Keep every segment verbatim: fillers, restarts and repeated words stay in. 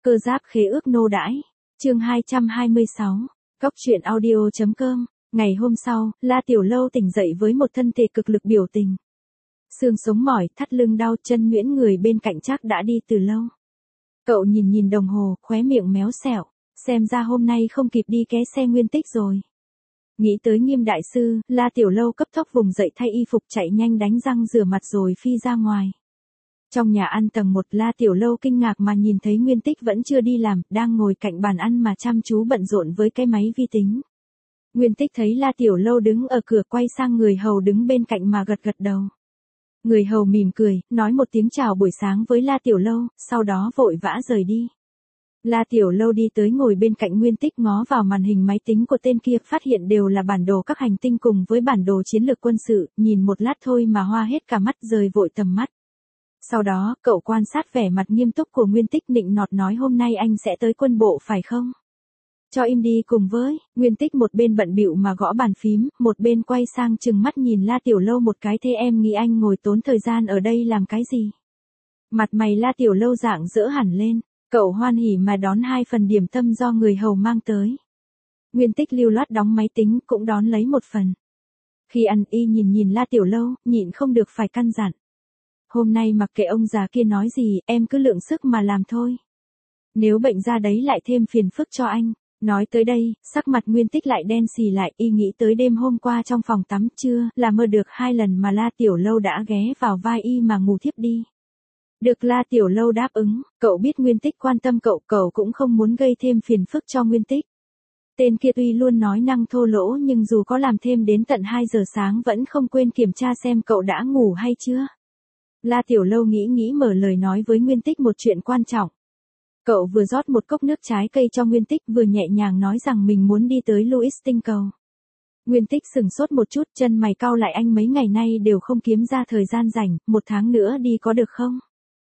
Cơ giáp khế ước nô đãi. Chương hai trăm hai mươi sáu. Cóc truyện audio chấm com. Ngày hôm sau, La Tiểu Lâu tỉnh dậy với một thân thể cực lực biểu tình. Xương sống mỏi, thắt lưng đau, chân nhuyễn, người bên cạnh chắc đã đi từ lâu. Cậu nhìn nhìn đồng hồ, khóe miệng méo xẹo, xem ra hôm nay không kịp đi ké xe Nguyên Tích rồi. Nghĩ tới Nghiêm đại sư, La Tiểu Lâu cấp tốc vùng dậy thay y phục, chạy nhanh đánh răng rửa mặt rồi phi ra ngoài. Trong nhà ăn tầng một, La Tiểu Lâu kinh ngạc mà nhìn thấy Nguyên Tích vẫn chưa đi làm, đang ngồi cạnh bàn ăn mà chăm chú bận rộn với cái máy vi tính. Nguyên Tích thấy La Tiểu Lâu đứng ở cửa, quay sang người hầu đứng bên cạnh mà gật gật đầu. Người hầu mỉm cười, nói một tiếng chào buổi sáng với La Tiểu Lâu, sau đó vội vã rời đi. La Tiểu Lâu đi tới ngồi bên cạnh Nguyên Tích, ngó vào màn hình máy tính của tên kia, phát hiện đều là bản đồ các hành tinh cùng với bản đồ chiến lược quân sự, nhìn một lát thôi mà hoa hết cả mắt, rời vội tầm mắt. Sau đó, cậu quan sát vẻ mặt nghiêm túc của Nguyên Tích, nịnh nọt nói hôm nay anh sẽ tới quân bộ phải không? Cho im đi cùng với. Nguyên Tích một bên bận bịu mà gõ bàn phím, một bên quay sang trừng mắt nhìn La Tiểu Lâu một cái, thế em nghĩ anh ngồi tốn thời gian ở đây làm cái gì? Mặt mày La Tiểu Lâu rạng rỡ hẳn lên, cậu hoan hỉ mà đón hai phần điểm tâm do người hầu mang tới. Nguyên Tích lưu loát đóng máy tính, cũng đón lấy một phần. Khi ăn, y nhìn nhìn La Tiểu Lâu, nhịn không được phải căn dặn. Hôm nay mặc kệ ông già kia nói gì, em cứ lượng sức mà làm thôi. Nếu bệnh ra đấy lại thêm phiền phức cho anh. Nói tới đây, sắc mặt Nguyên Tích lại đen xì lại, y nghĩ tới đêm hôm qua trong phòng tắm, chưa là mơ được hai lần mà La Tiểu Lâu đã ghé vào vai y mà ngủ thiếp đi. Được La Tiểu Lâu đáp ứng, cậu biết Nguyên Tích quan tâm cậu, cậu cũng không muốn gây thêm phiền phức cho Nguyên Tích. Tên kia tuy luôn nói năng thô lỗ nhưng dù có làm thêm đến tận hai giờ sáng vẫn không quên kiểm tra xem cậu đã ngủ hay chưa. La Tiểu Lâu nghĩ nghĩ mở lời nói với Nguyên Tích một chuyện quan trọng. Cậu vừa rót một cốc nước trái cây cho Nguyên Tích, vừa nhẹ nhàng nói rằng mình muốn đi tới Louis tinh cầu. Nguyên Tích sừng sốt một chút, chân mày cau lại, anh mấy ngày nay đều không kiếm ra thời gian rảnh, một tháng nữa đi có được không?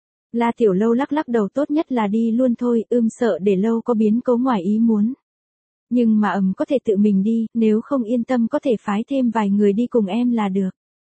La Tiểu Lâu lắc lắc đầu, tốt nhất là đi luôn thôi, ưm sợ để lâu có biến cố ngoài ý muốn. Nhưng mà ầm có thể tự mình đi, nếu không yên tâm có thể phái thêm vài người đi cùng em là được.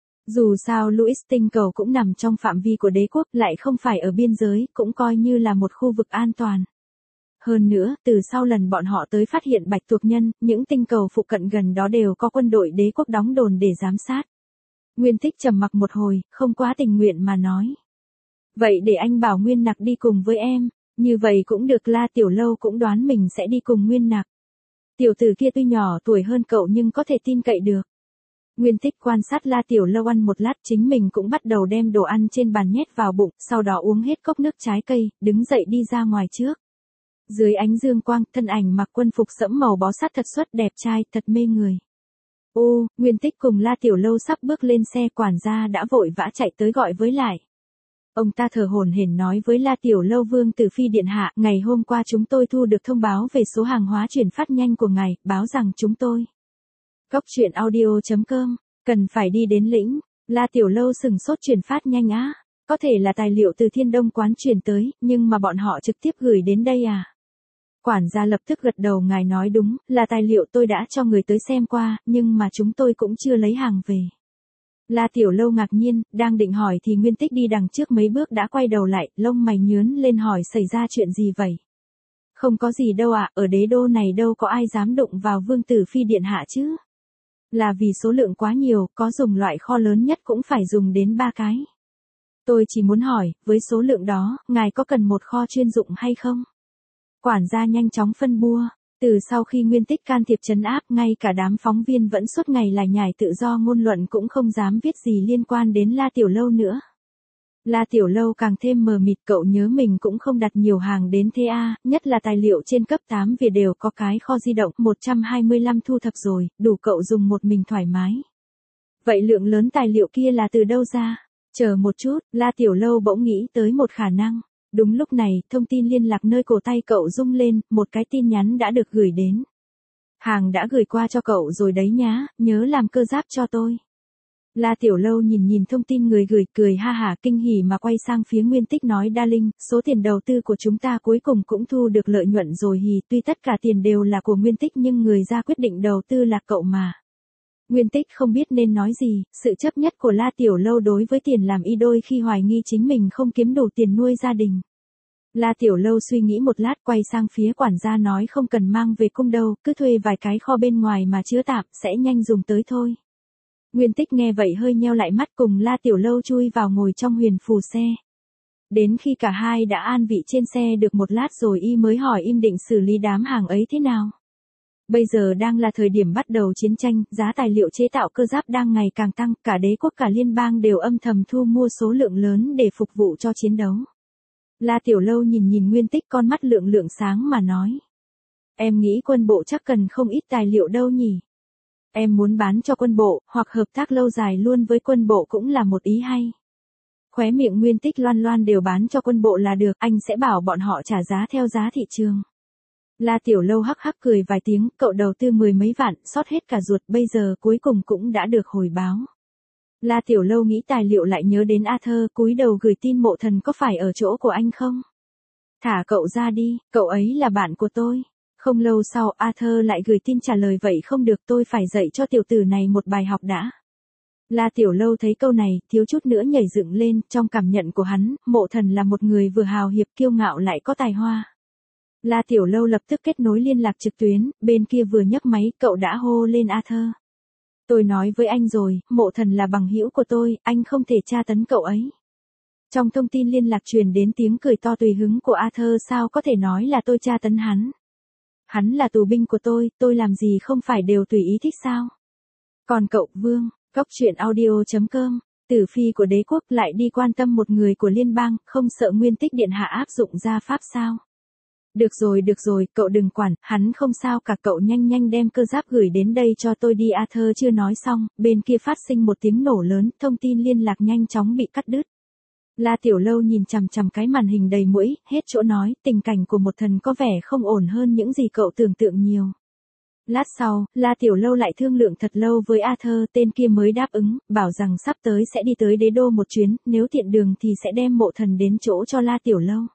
Dù sao Louis tinh cầu cũng nằm trong phạm vi của đế quốc, lại không phải ở biên giới, cũng coi như là một khu vực an toàn. Hơn nữa, từ sau lần bọn họ tới phát hiện bạch tuộc nhân, những tinh cầu phụ cận gần đó đều có quân đội đế quốc đóng đồn để giám sát. Nguyên Tích trầm mặc một hồi, không quá tình nguyện mà nói. Vậy để anh bảo Nguyên Nặc đi cùng với em, như vậy cũng được. La Tiểu Lâu cũng đoán mình sẽ đi cùng Nguyên Nặc. Tiểu tử kia tuy nhỏ tuổi hơn cậu nhưng có thể tin cậy được. Nguyên Tích quan sát La Tiểu Lâu ăn một lát, chính mình cũng bắt đầu đem đồ ăn trên bàn nhét vào bụng, sau đó uống hết cốc nước trái cây, đứng dậy đi ra ngoài trước. Dưới ánh dương quang, thân ảnh mặc quân phục sẫm màu bó sát thật xuất, đẹp trai, thật mê người. Ô, Nguyên Tích cùng La Tiểu Lâu sắp bước lên xe, quản gia đã vội vã chạy tới gọi với lại. Ông ta thở hổn hển nói với La Tiểu Lâu, Vương Tử Phi điện hạ, ngày hôm qua chúng tôi thu được thông báo về số hàng hóa chuyển phát nhanh của ngài, báo rằng chúng tôi. Cóc truyện audio chấm com, cần phải đi đến lĩnh. La Tiểu Lâu sừng sốt, chuyển phát nhanh á, có thể là tài liệu từ Thiên Đông quán chuyển tới, nhưng mà bọn họ trực tiếp gửi đến đây à? Quản gia lập tức gật đầu, ngài nói đúng, là tài liệu, tôi đã cho người tới xem qua, nhưng mà chúng tôi cũng chưa lấy hàng về. La Tiểu Lâu ngạc nhiên, đang định hỏi thì Nguyên Tích đi đằng trước mấy bước đã quay đầu lại, lông mày nhướng lên hỏi xảy ra chuyện gì vậy? Không có gì đâu ạ, ở đế đô này đâu có ai dám đụng vào Vương Tử Phi điện hạ chứ. Là vì số lượng quá nhiều, có dùng loại kho lớn nhất cũng phải dùng đến ba cái. Tôi chỉ muốn hỏi, với số lượng đó, ngài có cần một kho chuyên dụng hay không? Quản gia nhanh chóng phân bua. Từ sau khi Nguyên Tích can thiệp trấn áp, ngay cả đám phóng viên vẫn suốt ngày lải nhải tự do ngôn luận cũng không dám viết gì liên quan đến La Tiểu Lâu nữa. La Tiểu Lâu càng thêm mờ mịt, cậu nhớ mình cũng không đặt nhiều hàng đến thế a, nhất là tài liệu trên cấp tám Việt đều có cái kho di động một trăm hai mươi lăm thu thập rồi, đủ cậu dùng một mình thoải mái. Vậy lượng lớn tài liệu kia là từ đâu ra? Chờ một chút, La Tiểu Lâu bỗng nghĩ tới một khả năng. Đúng lúc này, thông tin liên lạc nơi cổ tay cậu rung lên, một cái tin nhắn đã được gửi đến. Hàng đã gửi qua cho cậu rồi đấy nhá, nhớ làm cơ giáp cho tôi. La Tiểu Lâu nhìn nhìn thông tin người gửi, cười ha hả kinh hỉ mà quay sang phía Nguyên Tích nói, Darling, số tiền đầu tư của chúng ta cuối cùng cũng thu được lợi nhuận rồi hì, tuy tất cả tiền đều là của Nguyên Tích nhưng người ra quyết định đầu tư là cậu mà. Nguyên Tích không biết nên nói gì, sự chấp nhất của La Tiểu Lâu đối với tiền làm y đôi khi hoài nghi chính mình không kiếm đủ tiền nuôi gia đình. La Tiểu Lâu suy nghĩ một lát quay sang phía quản gia nói không cần mang về cung đâu, cứ thuê vài cái kho bên ngoài mà chứa tạm, sẽ nhanh dùng tới thôi. Nguyên Tích nghe vậy hơi nheo lại mắt cùng La Tiểu Lâu chui vào ngồi trong huyền phù xe. Đến khi cả hai đã an vị trên xe được một lát rồi y mới hỏi im định xử lý đám hàng ấy thế nào. Bây giờ đang là thời điểm bắt đầu chiến tranh, giá tài liệu chế tạo cơ giáp đang ngày càng tăng, cả đế quốc cả liên bang đều âm thầm thu mua số lượng lớn để phục vụ cho chiến đấu. La Tiểu Lâu nhìn nhìn Nguyên Tích con mắt lượng lượng sáng mà nói. Em nghĩ quân bộ chắc cần không ít tài liệu đâu nhỉ. Em muốn bán cho quân bộ, hoặc hợp tác lâu dài luôn với quân bộ cũng là một ý hay. Khóe miệng Nguyên Tích loan loan đều bán cho quân bộ là được, anh sẽ bảo bọn họ trả giá theo giá thị trường. La Tiểu Lâu hắc hắc cười vài tiếng, cậu đầu tư mười mấy vạn, sót hết cả ruột, bây giờ cuối cùng cũng đã được hồi báo. La Tiểu Lâu nghĩ tài liệu lại nhớ đến Arthur, cúi đầu gửi tin Mộ Thần có phải ở chỗ của anh không? Thả cậu ra đi, cậu ấy là bạn của tôi. Không lâu sau Arthur lại gửi tin trả lời vậy không được, tôi phải dạy cho tiểu tử này một bài học đã. La Tiểu Lâu thấy câu này, thiếu chút nữa nhảy dựng lên, trong cảm nhận của hắn, Mộ Thần là một người vừa hào hiệp kiêu ngạo lại có tài hoa. La Tiểu Lâu lập tức kết nối liên lạc trực tuyến, bên kia vừa nhấc máy, cậu đã hô lên Arthur. Tôi nói với anh rồi, Mộ Thần là bằng hữu của tôi, anh không thể tra tấn cậu ấy. Trong thông tin liên lạc truyền đến tiếng cười to tùy hứng của Arthur, sao có thể nói là tôi tra tấn hắn. Hắn là tù binh của tôi, tôi làm gì không phải đều tùy ý thích sao. Còn cậu, Vương, Cóc truyện audio chấm com, tử phi của đế quốc lại đi quan tâm một người của liên bang, không sợ Nguyên Tích điện hạ áp dụng gia pháp sao. Được rồi được rồi, cậu đừng quản, hắn không sao cả, cậu nhanh nhanh đem cơ giáp gửi đến đây cho tôi đi. Arthur chưa nói xong, bên kia phát sinh một tiếng nổ lớn, thông tin liên lạc nhanh chóng bị cắt đứt. La Tiểu Lâu nhìn chằm chằm cái màn hình đầy muỗi, hết chỗ nói, tình cảnh của Một Thần có vẻ không ổn hơn những gì cậu tưởng tượng nhiều. Lát sau, La Tiểu Lâu lại thương lượng thật lâu với Arthur, tên kia mới đáp ứng, bảo rằng sắp tới sẽ đi tới đế đô một chuyến, nếu tiện đường thì sẽ đem Mộ Thần đến chỗ cho La Tiểu Lâu.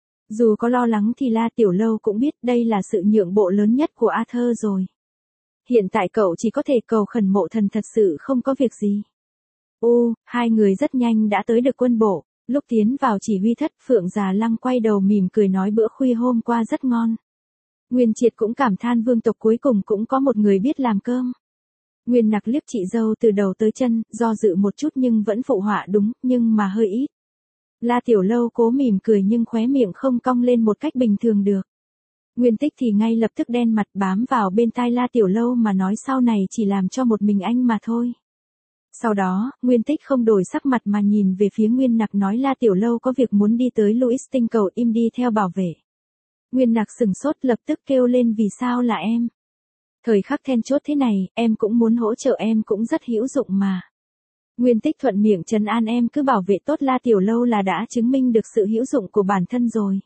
Dù có lo lắng thì La Tiểu Lâu cũng biết đây là sự nhượng bộ lớn nhất của Arthur rồi. Hiện tại cậu chỉ có thể cầu khẩn Mộ Thần thật sự không có việc gì. Ô, hai người rất nhanh đã tới được quân bộ. Lúc tiến vào chỉ huy thất, Phượng Già Lăng quay đầu mỉm cười nói bữa khuya hôm qua rất ngon. Nguyên Triệt cũng cảm than vương tộc cuối cùng cũng có một người biết làm cơm. Nguyên Nặc liếc chị dâu từ đầu tới chân, do dự một chút nhưng vẫn phụ họa đúng, nhưng mà hơi ít. La Tiểu Lâu cố mỉm cười nhưng khóe miệng không cong lên một cách bình thường được. Nguyên Tích thì ngay lập tức đen mặt bám vào bên tai La Tiểu Lâu mà nói sau này chỉ làm cho một mình anh mà thôi. Sau đó, Nguyên Tích không đổi sắc mặt mà nhìn về phía Nguyên Nặc nói La Tiểu Lâu có việc muốn đi tới Louis tinh cầu im đi theo bảo vệ. Nguyên Nặc sừng sốt lập tức kêu lên vì sao là em. Thời khắc then chốt thế này, em cũng muốn hỗ trợ, em cũng rất hữu dụng mà. Nguyên Tích thuận miệng trấn an em cứ bảo vệ tốt La Tiểu Lâu là đã chứng minh được sự hữu dụng của bản thân rồi.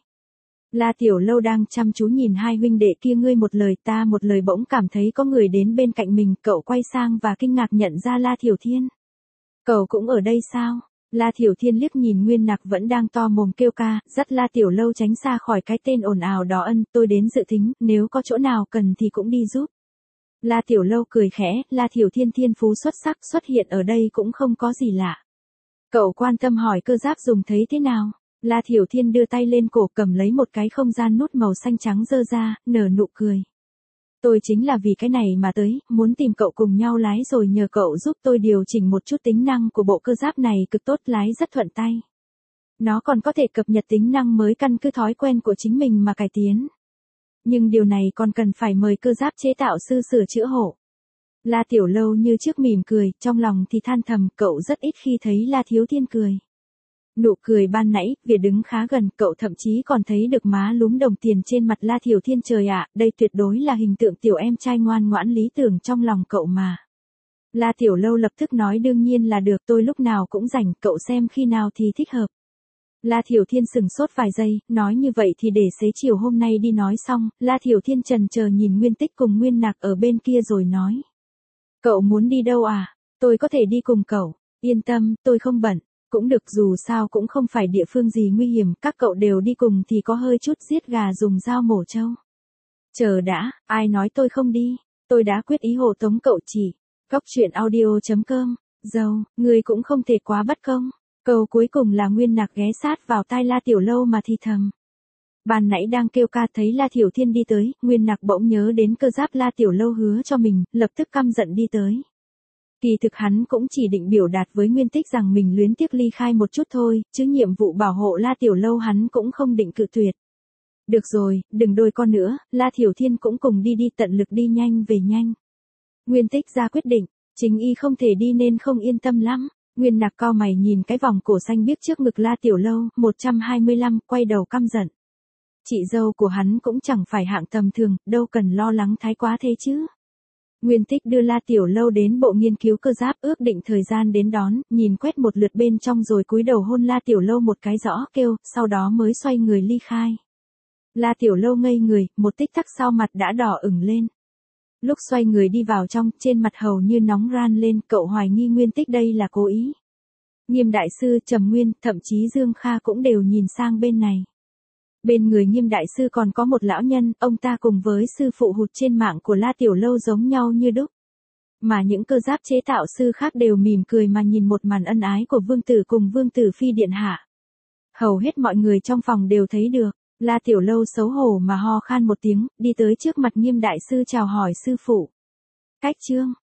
La Tiểu Lâu đang chăm chú nhìn hai huynh đệ kia, ngươi một lời ta một lời, bỗng cảm thấy có người đến bên cạnh mình, cậu quay sang và kinh ngạc nhận ra La Thiểu Thiên. Cậu cũng ở đây sao? La Thiểu Thiên liếc nhìn Nguyên Nặc vẫn đang to mồm kêu ca, dắt La Tiểu Lâu tránh xa khỏi cái tên ồn ào đó. Ân, tôi đến dự thính, nếu có chỗ nào cần thì cũng đi giúp. La Tiểu Lâu cười khẽ, La Thiểu Thiên thiên phú xuất sắc xuất hiện ở đây cũng không có gì lạ. Cậu quan tâm hỏi cơ giáp dùng thấy thế nào? La Thiểu Thiên đưa tay lên cổ cầm lấy một cái không gian nút màu xanh trắng giơ ra, nở nụ cười. Tôi chính là vì cái này mà tới, muốn tìm cậu cùng nhau lái rồi nhờ cậu giúp tôi điều chỉnh một chút tính năng của bộ cơ giáp này, cực tốt, lái rất thuận tay. Nó còn có thể cập nhật tính năng mới căn cứ thói quen của chính mình mà cải tiến. Nhưng điều này còn cần phải mời cơ giáp chế tạo sư sửa chữa hộ. La Tiểu Lâu như trước mỉm cười, trong lòng thì than thầm, cậu rất ít khi thấy La Thiếu Thiên cười. Nụ cười ban nãy, vì đứng khá gần, cậu thậm chí còn thấy được má lúm đồng tiền trên mặt La Thiểu Thiên. Trời ạ, đây tuyệt đối là hình tượng tiểu em trai ngoan ngoãn lý tưởng trong lòng cậu mà. La Tiểu Lâu lập tức nói đương nhiên là được, tôi lúc nào cũng rảnh, cậu xem khi nào thì thích hợp. La Thiểu Thiên sừng sốt vài giây, nói như vậy thì để xế chiều hôm nay đi. Nói xong, La Thiểu Thiên chần chờ nhìn Nguyên Tích cùng Nguyên Nặc ở bên kia rồi nói. Cậu muốn đi đâu à? Tôi có thể đi cùng cậu. Yên tâm, tôi không bận. Cũng được, dù sao cũng không phải địa phương gì nguy hiểm, các cậu đều đi cùng thì có hơi chút giết gà dùng dao mổ trâu. Chờ đã, ai nói tôi không đi, tôi đã quyết ý hộ tống cậu chỉ. Cóc truyện audio chấm com, dâu, người cũng không thể quá bất công. Câu cuối cùng là Nguyên Nặc ghé sát vào tai La Tiểu Lâu mà thì thầm. Ban nãy đang kêu ca thấy La Thiểu Thiên đi tới, Nguyên Nặc bỗng nhớ đến cơ giáp La Tiểu Lâu hứa cho mình, lập tức căm giận đi tới. Kỳ thực hắn cũng chỉ định biểu đạt với Nguyên Tích rằng mình luyến tiếc ly khai một chút thôi, chứ nhiệm vụ bảo hộ La Tiểu Lâu hắn cũng không định cự tuyệt. Được rồi, đừng đôi con nữa, La Thiểu Thiên cũng cùng đi đi, tận lực đi nhanh về nhanh. Nguyên Tích ra quyết định, chính y không thể đi nên không yên tâm lắm. Nguyên Nặc cau mày nhìn cái vòng cổ xanh biếc trước ngực La Tiểu Lâu, một trăm hai mươi lăm, quay đầu căm giận. Chị dâu của hắn cũng chẳng phải hạng tầm thường, đâu cần lo lắng thái quá thế chứ. Nguyên Tích đưa La Tiểu Lâu đến bộ nghiên cứu cơ giáp, ước định thời gian đến đón, nhìn quét một lượt bên trong rồi cúi đầu hôn La Tiểu Lâu một cái rõ kêu, sau đó mới xoay người ly khai. La Tiểu Lâu ngây người, một tích tắc sau mặt đã đỏ ửng lên. Lúc xoay người đi vào trong, trên mặt hầu như nóng ran lên, cậu hoài nghi Nguyên Tích đây là cố ý. Nghiêm đại sư, Trầm Nguyên, thậm chí Dương Kha cũng đều nhìn sang bên này. Bên người Nghiêm đại sư còn có một lão nhân, ông ta cùng với sư phụ hụt trên mạng của La Tiểu Lâu giống nhau như đúc. Mà những cơ giáp chế tạo sư khác đều mỉm cười mà nhìn một màn ân ái của vương tử cùng vương tử phi điện hạ. Hầu hết mọi người trong phòng đều thấy được. La Tiểu Lâu xấu hổ mà ho khan một tiếng, đi tới trước mặt Nghiêm đại sư chào hỏi sư phụ. Cách chương